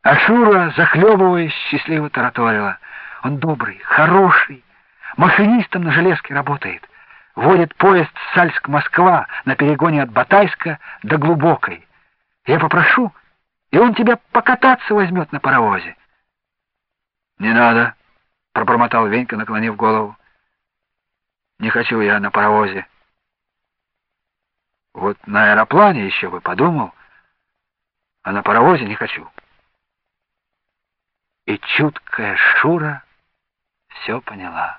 А Шура, захлебываясь, счастливо тараторила. Он добрый, хороший, машинистом на железке работает. Водит поезд Сальск-Москва на перегоне от Батайска до Глубокой. Я попрошу, и он тебя покататься возьмет на паровозе. — Не надо, — пробормотал Венька, наклонив голову. — Не хочу я на паровозе. Вот на аэроплане еще бы подумал, а на паровозе не хочу. И чуткая Шура все поняла.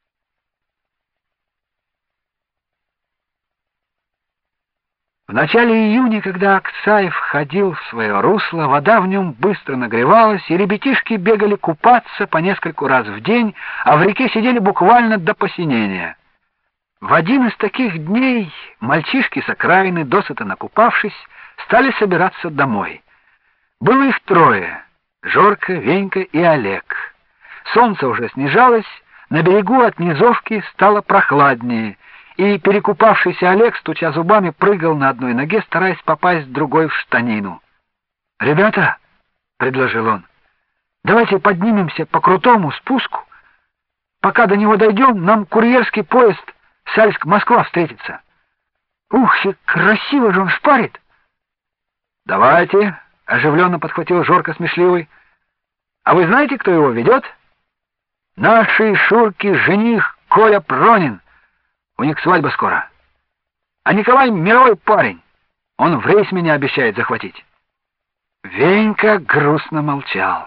В начале июня, когда Аксаев ходил в свое русло, вода в нем быстро нагревалась, и ребятишки бегали купаться по нескольку раз в день, а в реке сидели буквально до посинения. В один из таких дней мальчишки с окраины, досыта накупавшись, стали собираться домой. Было их трое — Жорка, Венька и Олег. Солнце уже снижалось, на берегу от низовки стало прохладнее, и перекупавшийся Олег, стуча зубами, прыгал на одной ноге, стараясь попасть другой в штанину. — Ребята, — предложил он, — давайте поднимемся по крутому спуску. Пока до него дойдем, нам курьерский поезд Сальск-Москва встретится. Ух, и красиво же он шпарит! — Давайте, — оживленно подхватил Жорка смешливый. — А вы знаете, кто его ведет? — Нашей Шурки жених Коля Пронин. У них свадьба скоро. А Николай мировой парень. Он в рейс меня обещает захватить. Венька грустно молчал.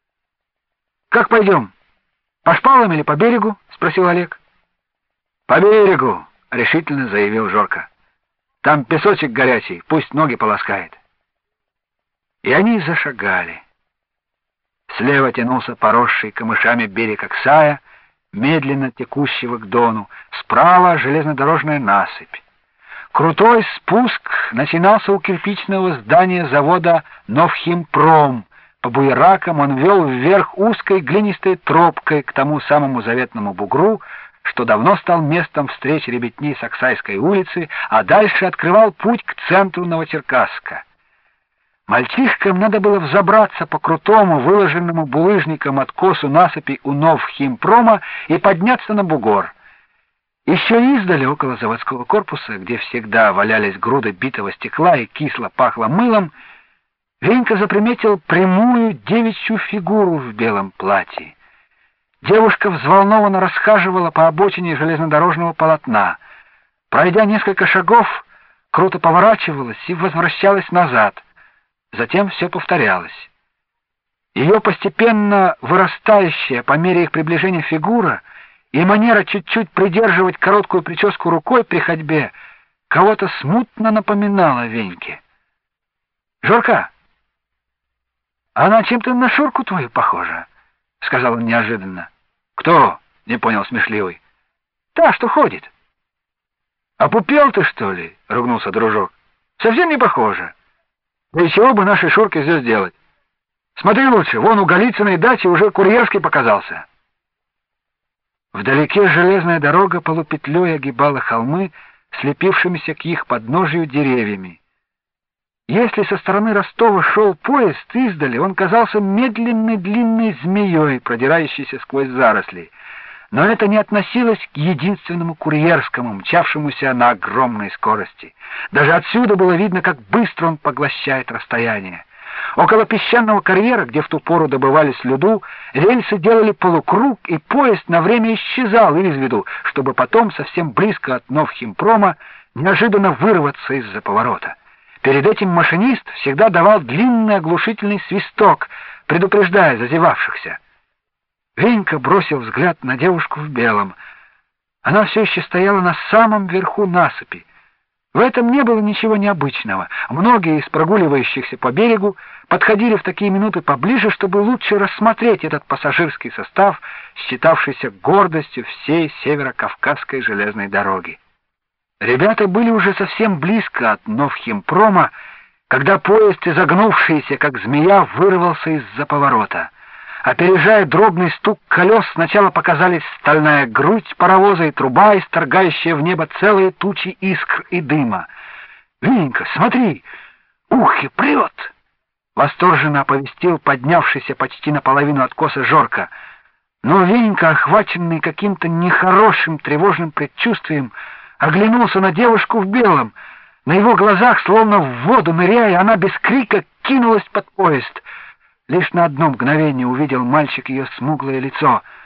— Как пойдем? По шпалам или по берегу? — спросил Олег. — По берегу, — решительно заявил Жорка. — Там песочек горячий, пусть ноги полоскает. И они зашагали. Слева тянулся поросший камышами берег Аксая, медленно текущего к Дону, справа железнодорожная насыпь. Крутой спуск начинался у кирпичного здания завода «Новхимпром». По буеракам он вел вверх узкой глинистой тропкой к тому самому заветному бугру, что давно стал местом встреч ребятни с Аксайской улицы, а дальше открывал путь к центру Новочеркасска. Мальчишкам надо было взобраться по крутому, выложенному булыжником откосу насыпи у Новхимпрома и подняться на бугор. Еще издали, около заводского корпуса, где всегда валялись груды битого стекла и кисло пахло мылом, Венька заприметил прямую девичью фигуру в белом платье. Девушка взволнованно расхаживала по обочине железнодорожного полотна. Пройдя несколько шагов, круто поворачивалась и возвращалась назад. Затем все повторялось. Ее постепенно вырастающая по мере их приближения фигура и манера чуть-чуть придерживать короткую прическу рукой при ходьбе кого-то смутно напоминала Веньке. — Жорка, она чем-то на Шурку твою похожа, — сказал он неожиданно. — Кто? — не понял смешливый. — Та, что ходит. — Опупел ты, что ли? — ругнулся дружок. — Совсем не похожа. Да и чего бы нашей Шурке здесь делать? Смотри лучше, вон у Голицыной дачи уже курьерский показался. Вдалеке железная дорога полупетлей огибала холмы, слепившимися к их подножию деревьями. Если со стороны Ростова шел поезд издали, он казался медленной длинной змеей, продирающейся сквозь заросли. Но это не относилось к единственному курьерскому, мчавшемуся на огромной скорости. Даже отсюда было видно, как быстро он поглощает расстояние. Около песчаного карьера, где в ту пору добывались льду, рельсы делали полукруг, и поезд на время исчезал из виду, чтобы потом совсем близко от Новхимпрома неожиданно вырваться из-за поворота. Перед этим машинист всегда давал длинный оглушительный свисток, предупреждая зазевавшихся. Венька бросил взгляд на девушку в белом. Она все еще стояла на самом верху насыпи. В этом не было ничего необычного. Многие из прогуливающихся по берегу подходили в такие минуты поближе, чтобы лучше рассмотреть этот пассажирский состав, считавшийся гордостью всей северо-кавказской железной дороги. Ребята были уже совсем близко от Новхимпрома, когда поезд, изогнувшийся как змея, вырвался из-за поворота. Опережая дробный стук колес, сначала показались стальная грудь паровоза и труба, исторгающая в небо целые тучи искр и дыма. — Венька, смотри! Ух, и прет! — восторженно оповестил поднявшийся почти наполовину откоса Жорка. Но Венька, охваченный каким-то нехорошим тревожным предчувствием, оглянулся на девушку в белом. На его глазах, словно в воду ныряя, она без крика кинулась под поезд. Лишь на одно мгновение увидел мальчик ее смуглое лицо —